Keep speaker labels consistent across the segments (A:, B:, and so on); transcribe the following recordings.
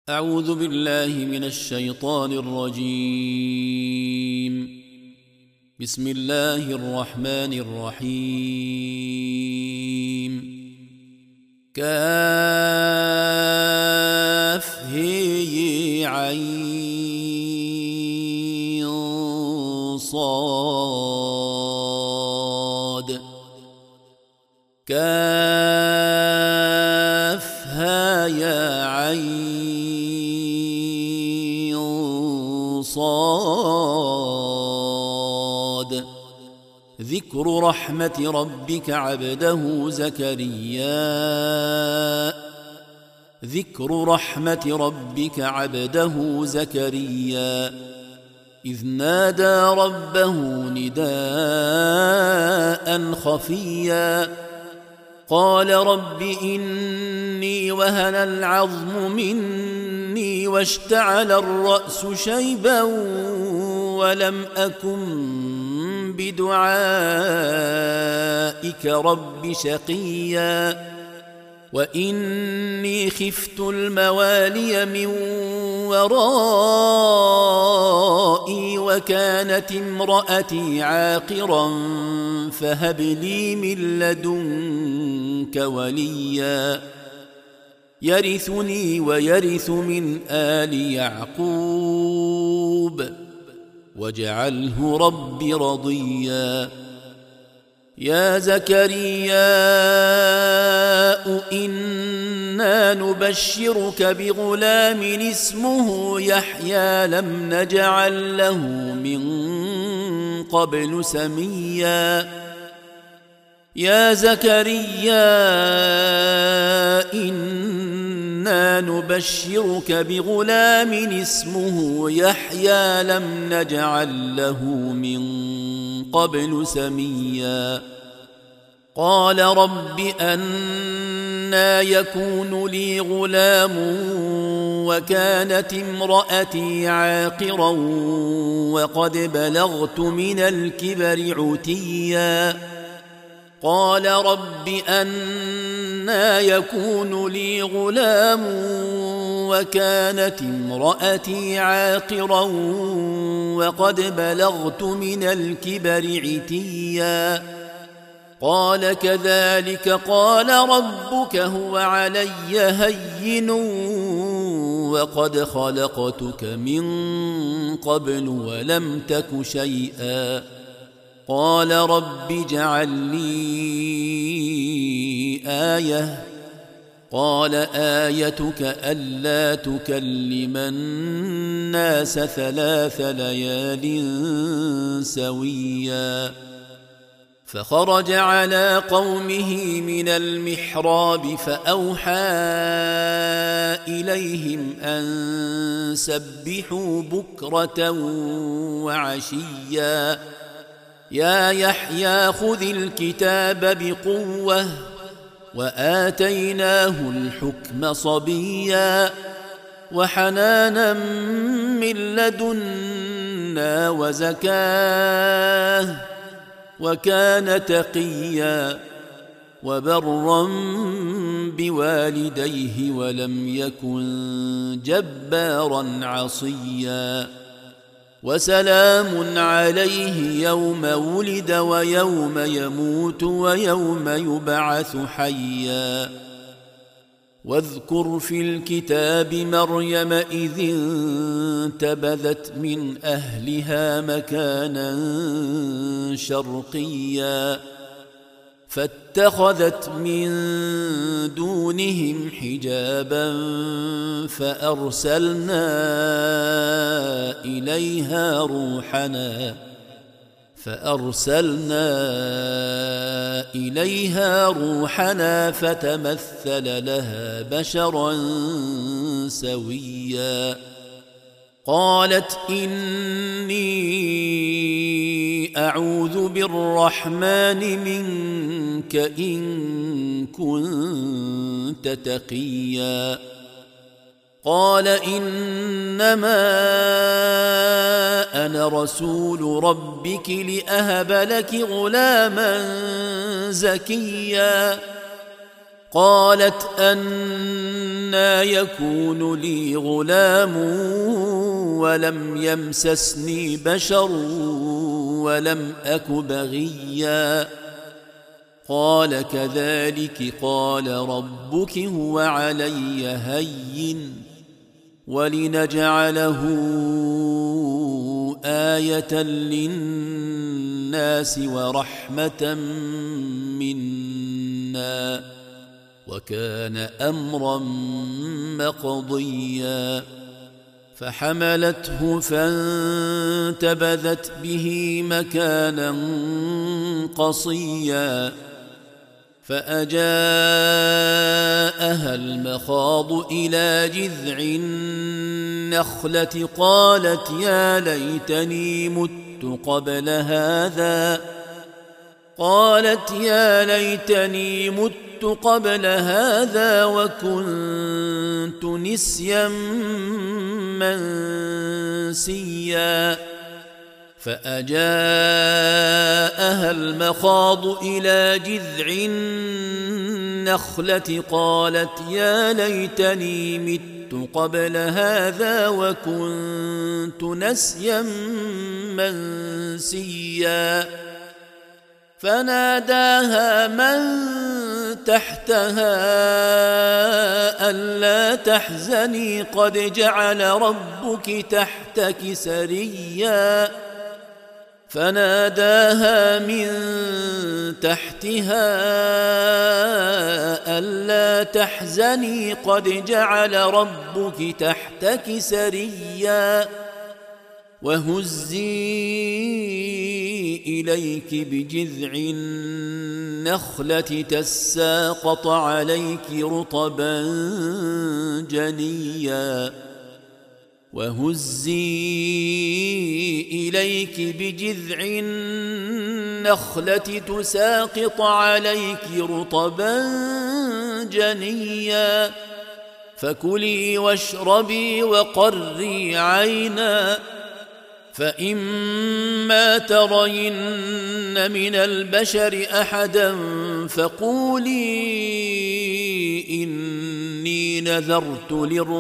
A: أعوذ بالله من الشيطان الرجيم. بسم الله الرحمن الرحيم. كافها صاد كافها يا عين صاد. ذكر رحمة ربك عبده زكريا. ذكر رحمة ربك عبده زكريا إذ نادى ربه نداء خفيا قال رب إني وهن العظم مني واشتعل الرأس شيبا ولم أكن بدعائك رب شقيا وإني خفت الموالي من ورائي وكانت امرأتي عاقرا فهب لي من لدنك وليا يرثني ويرث من آل يعقوب واجعله رب رضيا. يا زكريا إنا نبشرك بغلام اسمه يحيى لم نجعل له من قبل سميا. يا زكريا إنا نبشرك بغلام اسمه يحيى لم نجعل له من قبل سميا. قال رب أنى يكون لي غلام وكانت امرأتي عاقرا وقد بلغت من الكبر عتيا. قال رب أنى يكون لي غلام وكانت امرأتي عاقرا وقد بلغت من الكبر عتيا. قال كذلك قال ربك هو علي هين وقد خلقتك من قبل ولم تك شيئا. قال رب اجعل لي آية. قال آيتك ألا تكلم الناس 3 ليال سويا. فخرج على قومه من المحراب فأوحى إليهم أن سبحوا بكرة وعشيا. يا يحيى خذ الكتاب بقوة وآتيناه الحكم صبيا وحنانا من لدنا وزكاه وكان تقيا وبرا بوالديه ولم يكن جبارا عصيا. وسلام عليه يوم ولد ويوم يموت ويوم يبعث حيا. واذكر في الكتاب مريم إذ انتبذت من أهلها مكانا شرقيا فاتخذت من دونهم حجابا فأرسلنا إليها روحنا فتمثل لها بشرا سويا. قالت إني أعوذ بالرحمن منك إن كنت تقيا. قال إنما أنا رسول ربك لأهب لك غلاما زكيا. قالت أنى يكون لي غلام ولم يمسسني بشر ولم أك بغيا قال كذلك قال ربك هو علي هين ولنجعله آية للناس ورحمة منا وكان أمرا مقضيا فحملته فانتبذت به مكانا قصيا فأجاءها المخاض إلى جذع النخلة قالت يا ليتني مت قبل هذا وكنت نسيا منسيا فأجاءها المخاض إلى جذع النخلة قالت يا ليتني مت قبل هذا وكنت نسيا منسيا فناداها من تحتها ألا تحزني قد جعل ربك تحتك سريا فناداها من تحتها ألا تحزني قد جعل ربك تحتك سريا وهزي إليك بجذع النخلة تساقط عليك رطبا جنيا فكلي واشربي وقري عينا فإما ترين من البشر أحدا فقولي إني نذرت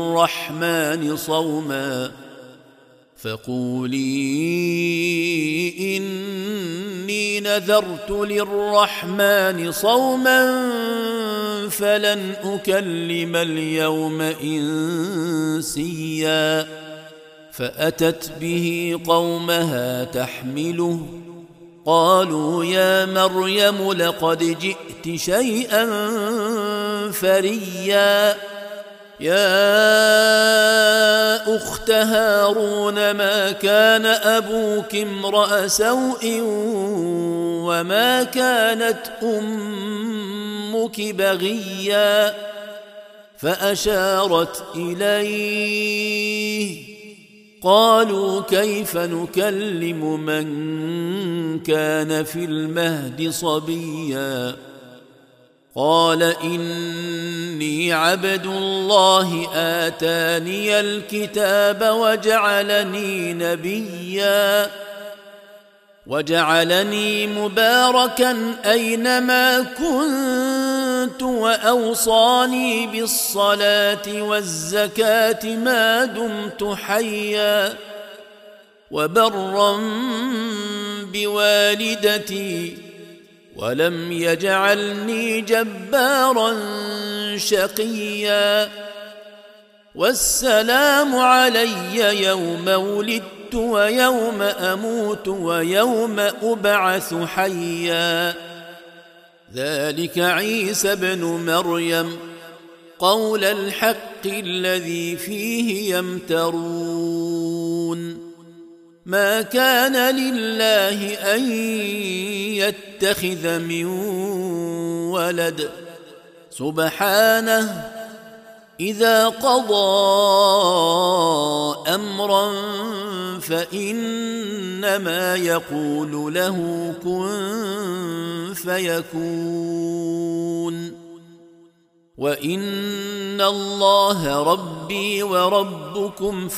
A: للرحمن صوما فلن أكلم اليوم إنسيا فأتت به قومها تحمله قالوا يا مريم لقد جئت شيئا فريا يا أخت هارون ما كان أبوك امرأ سوء وما كانت أمك بغيا فأشارت إليه قالوا كيف نكلم من كان في المهد صبيا قال إني عبد الله آتاني الكتاب وجعلني نبيا وجعلني مباركا أينما كنت وأوصاني بالصلاة والزكاة ما دمت حيا وبرا بوالدتي ولم يجعلني جبارا شقيا والسلام علي يوم ولدت ويوم أموت ويوم أبعث حيا ذلك عيسى ابن مريم قول الحق الذي فيه يمترون ما كان لله أن يتخذ من ولد سبحانه إذا قضى أمرا فإنما يقول له كن فيكون وإن الله ربي وربكم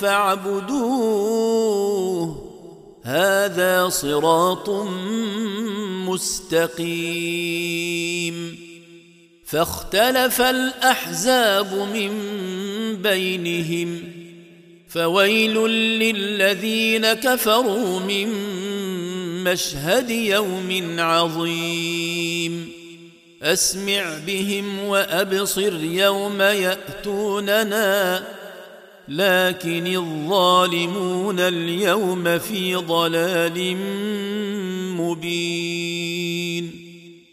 A: فاعبدوه هذا صراط مستقيم فاختلف الأحزاب من بينهم فويل للذين كفروا من مشهد يوم عظيم أسمع بهم وأبصر يوم يأتوننا لكن الظالمون اليوم في ضلال مبين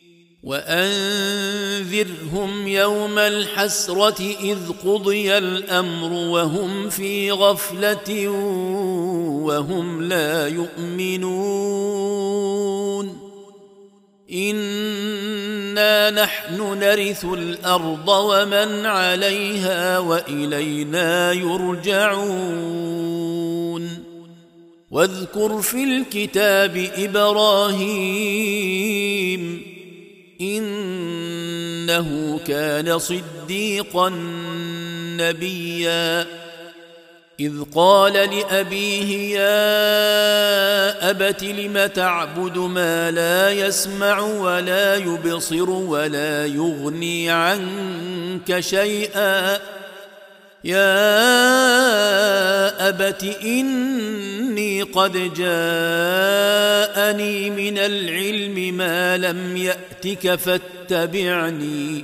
A: وأنذرهم يوم الحسرة إذ قضي الأمر وهم في غفلة وهم لا يؤمنون إنا نحن نرث الأرض ومن عليها وإلينا يرجعون واذكر في الكتاب إبراهيم إنه كان صديقا نبيا إذ قال لأبيه يا أبت لم تعبد ما لا يسمع ولا يبصر ولا يغني عنك شيئا يا أبت إني قد جاءني من العلم ما لم يأتك فاتبعني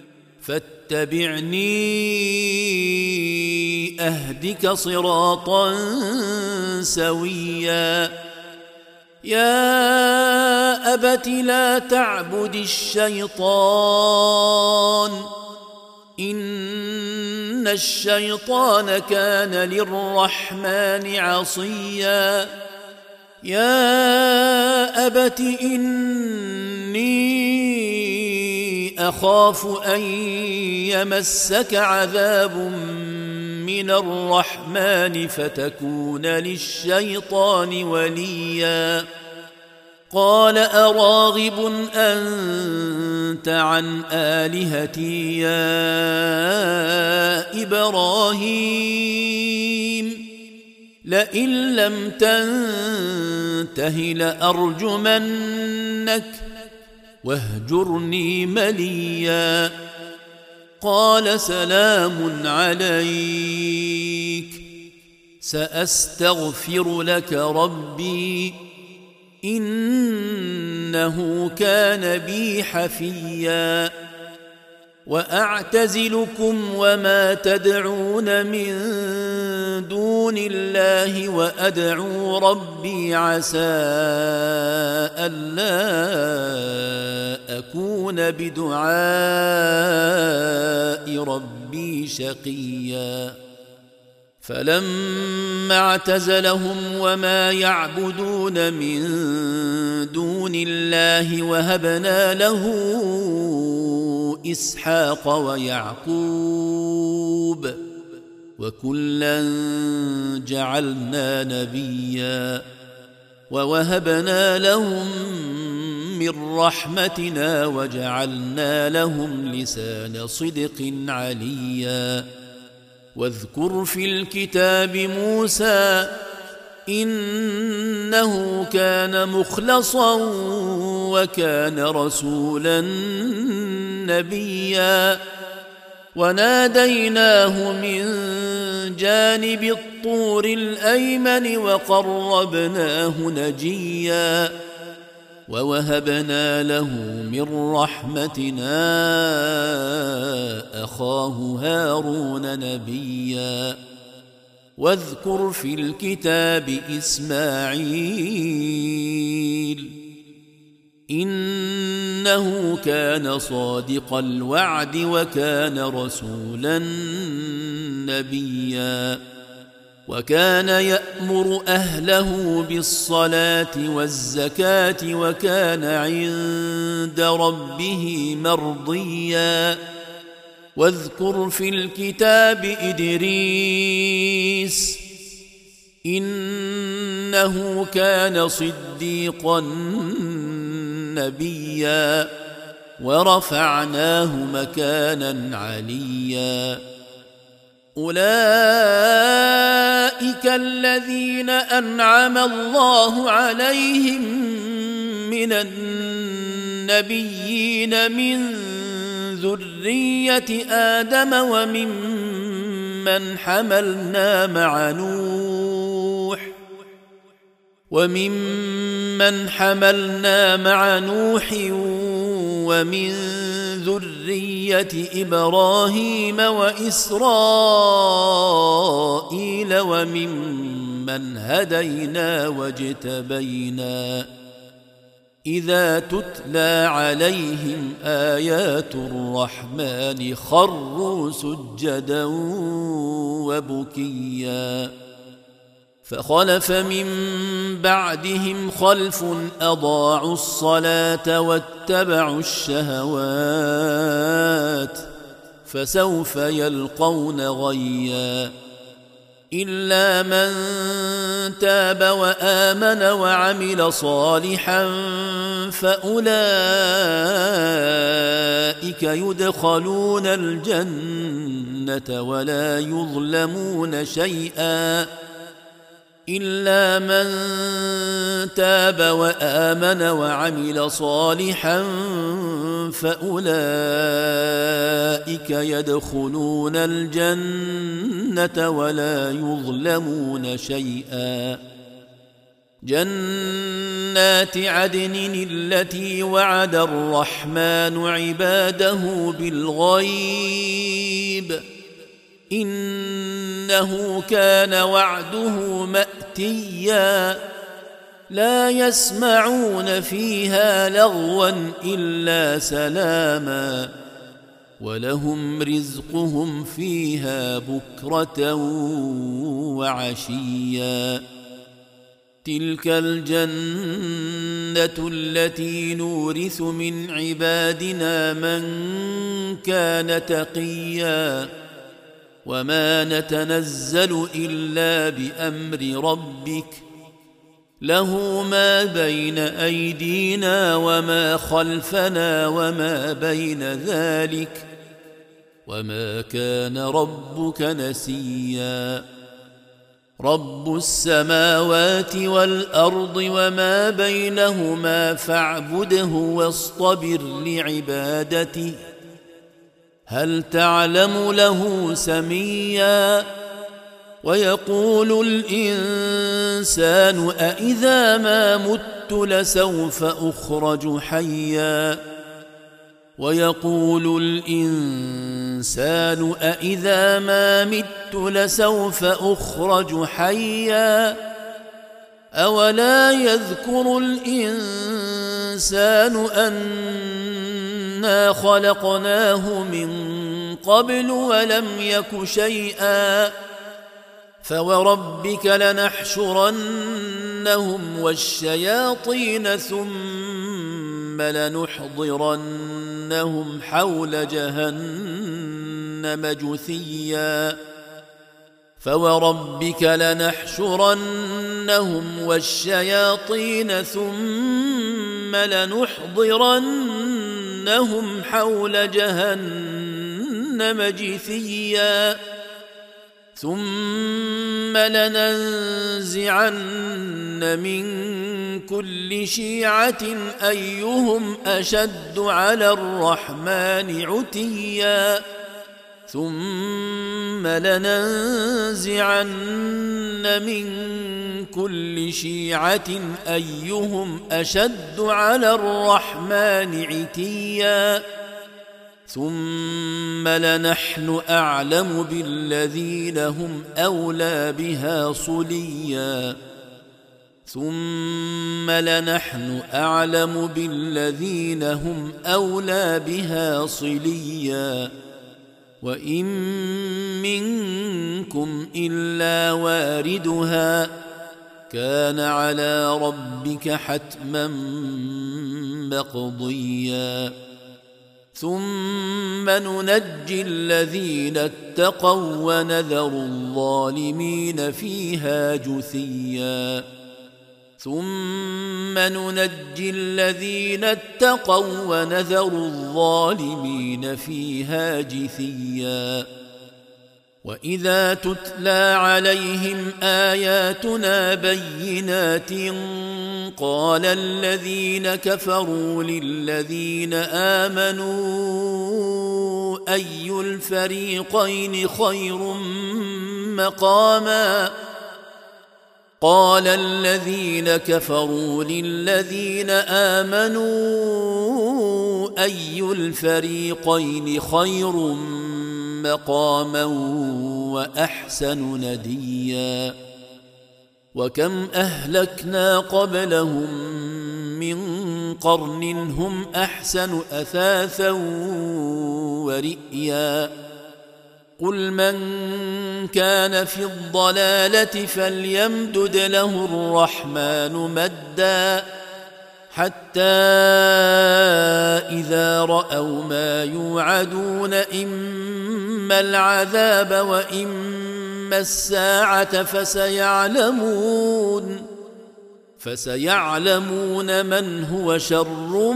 A: أهدك صراطا سويا يا أبت لا تعبد الشيطان إن الشيطان كان للرحمن عصيا يا أبت إني أخاف أن يمسك عذاب من الرحمن فتكون للشيطان وليا قال أراغب أنت عن آلهتي يا إبراهيم لئن لم تنته لأرجمنك واهجرني مليا قال سلام عليك سأستغفر لك ربي إنه كان بي حفيا وأعتزلكم وما تدعون من دون الله وأدعو ربي عسى ألا أكون بدعاء ربي شقيا فلما اعتزلهم وما يعبدون من دون الله وهبنا له إسحاق ويعقوب وكلا جعلنا نبيا ووهبنا لهم من رحمتنا وجعلنا لهم لسان صدق عليا واذكر في الكتاب موسى إنه كان مخلصا وكان رسولا نبيا وناديناه من جانب الطور الأيمن وقربناه نجيا ووهبنا له من رحمتنا أخاه هارون نبيا واذكر في الكتاب إسماعيل إنه كان صادق الوعد وكان رسولا نبيا وكان يأمر أهله بالصلاة والزكاة وكان عند ربه مرضيا واذكر في الكتاب إدريس إنه كان صديقا نبيا ورفعناه مكانا عليا أولئك الذين أنعم الله عليهم من النبيين من ذرية آدم وممن حملنا مع نوح ومن ذرية إبراهيم وإسرائيل وممن هدينا واجتبينا إذا تتلى عليهم آيات الرحمن خروا سجدا وبكيا فخلف من بعدهم خلف أضاعوا الصلاة واتبعوا الشهوات فسوف يلقون غيا إلا من تاب وآمن وعمل صالحا فأولئك يدخلون الجنة ولا يظلمون شيئا إلا من تاب وآمن وعمل صالحا فأولئك يدخلون الجنة ولا يظلمون شيئا جنات عدن التي وعد الرحمن عباده بالغيب إنه كان وعده مأتيا لا يسمعون فيها لغوا إلا سلاما ولهم رزقهم فيها بكرة وعشيا تلك الجنة التي نورث من عبادنا من كان تقيا وما نتنزل إلا بأمر ربك له ما بين أيدينا وما خلفنا وما بين ذلك وما كان ربك نسيا رب السماوات والأرض وما بينهما فاعبده واصطبر لعبادته هل تعلم له سميا ويقول الإنسان أإذا ما مت لسوف أخرج حيا ويقول الإنسان أإذا ما مت لسوف أخرج حيا أولا يذكر الإنسان أنا خلقناه من قبل ولم يك شيئا فوربك لنحشرنهم والشياطين ثم لنحضرنهم حول جهنم جثيا فوربك لنحشرنهم والشياطين ثم لنحضرنهم حول جهنم جثيا ثم لننزعن من كل شيعة أيهم أشد على الرحمن عتيا ثم لننزعن من كل شيعة أيهم أشد على الرحمن عتيا ثم لنحن أعلم بالذين هم أولى بها صليا ثم لنحن أعلم بالذين هم أولى بها صليا وإن منكم إلا واردها كان على ربك حتما مقضيا ثم ننجي الذين اتقوا ونذر الظالمين فيها جثيا ثم ننجي الذين اتقوا ونذر الظالمين فيها جثيا وإذا تتلى عليهم آياتنا بينات قال الذين كفروا للذين آمنوا أي الفريقين خير مقاما قال الذين كفروا للذين آمنوا أي الفريقين خير مقاما وأحسن نديا وكم أهلكنا قبلهم من قرن هم أحسن أثاثا ورئيا قل من كان في الضلالة فليمدد له الرحمن مدا حتى إذا رأوا ما يوعدون إما العذاب وإما الساعة فسيعلمون من هو شر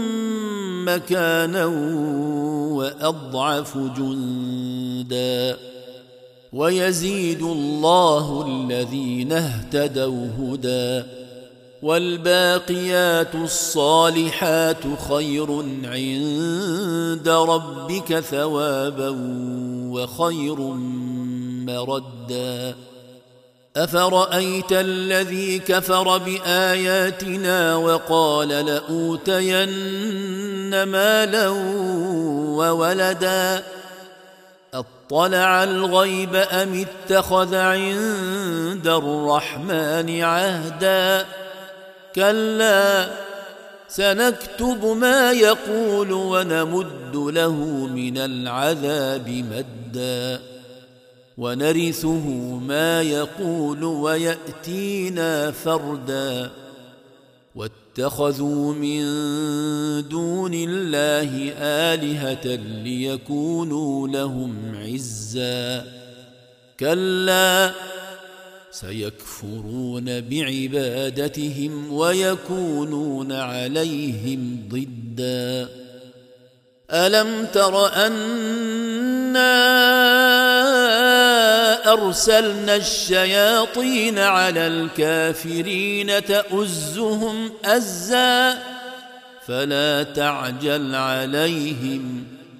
A: مكانا وأضعف جندا ويزيد الله الذين اهتدوا هدى والباقيات الصالحات خير عند ربك ثوابا وخير مردا أفرأيت الذي كفر بآياتنا وقال لأوتين مالا وولدا أطلع الغيب أم اتخذ عند الرحمن عهدا كلا سنكتب ما يقول ونمد له من العذاب مدا ونرثه ما يقول ويأتينا فردا واتخذوا من دون الله آلهة ليكونوا لهم عزا كلا سيكفرون بعبادتهم ويكونون عليهم ضدا ألم تر أنا أرسلنا الشياطين على الكافرين تؤزهم أزا فلا تعجل عليهم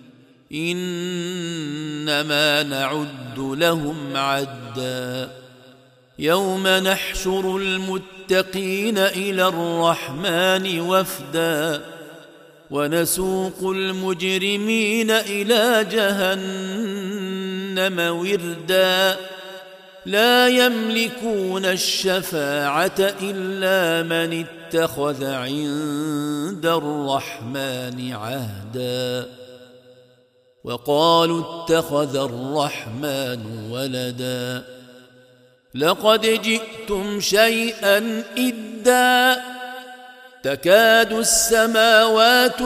A: إنما نعد لهم عدا يوم نحشر المتقين إلى الرحمن وفدا ونسوق المجرمين إلى جهنم وردا لا يملكون الشفاعة إلا من اتخذ عند الرحمن عهدا وقالوا اتخذ الرحمن ولدا لقد جئتم شيئا إدا تكاد السماوات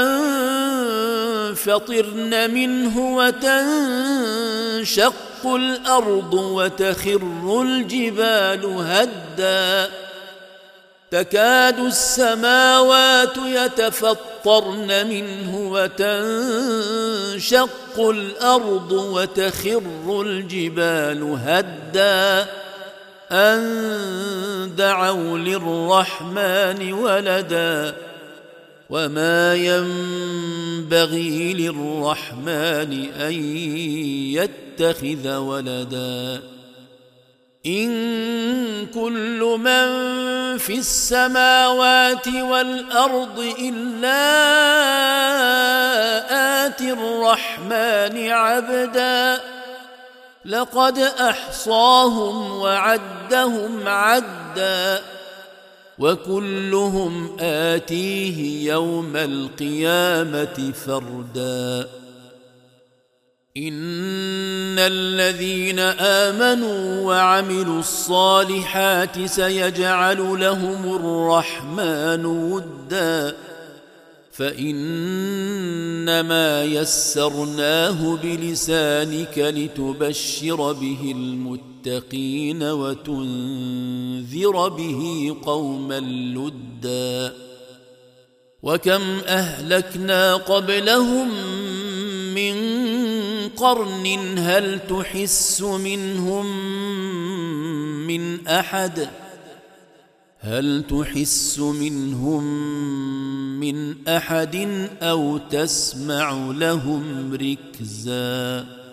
A: ينفطرن منه وتنشق الأرض وتخر الجبال هدا تكاد السماوات يتفطرن منه وتنشق الأرض وتخر الجبال هدا أن دعوا للرحمن ولدا وما ينبغي للرحمن أن يتخذ ولدا إن كل من في السماوات والأرض إلا آتي الرحمن عبدا لقد أحصاهم وعدهم عدا وكلهم آتيه يوم القيامة فردا إن الذين آمنوا وعملوا الصالحات سيجعل لهم الرحمن ودا فإنما يسرناه بلسانك لتبشر به المتقين وتنذر به قوما لدا وكم أهلكنا قبلهم من قرن هل تحس منهم من أحد أو تسمع لهم ركزا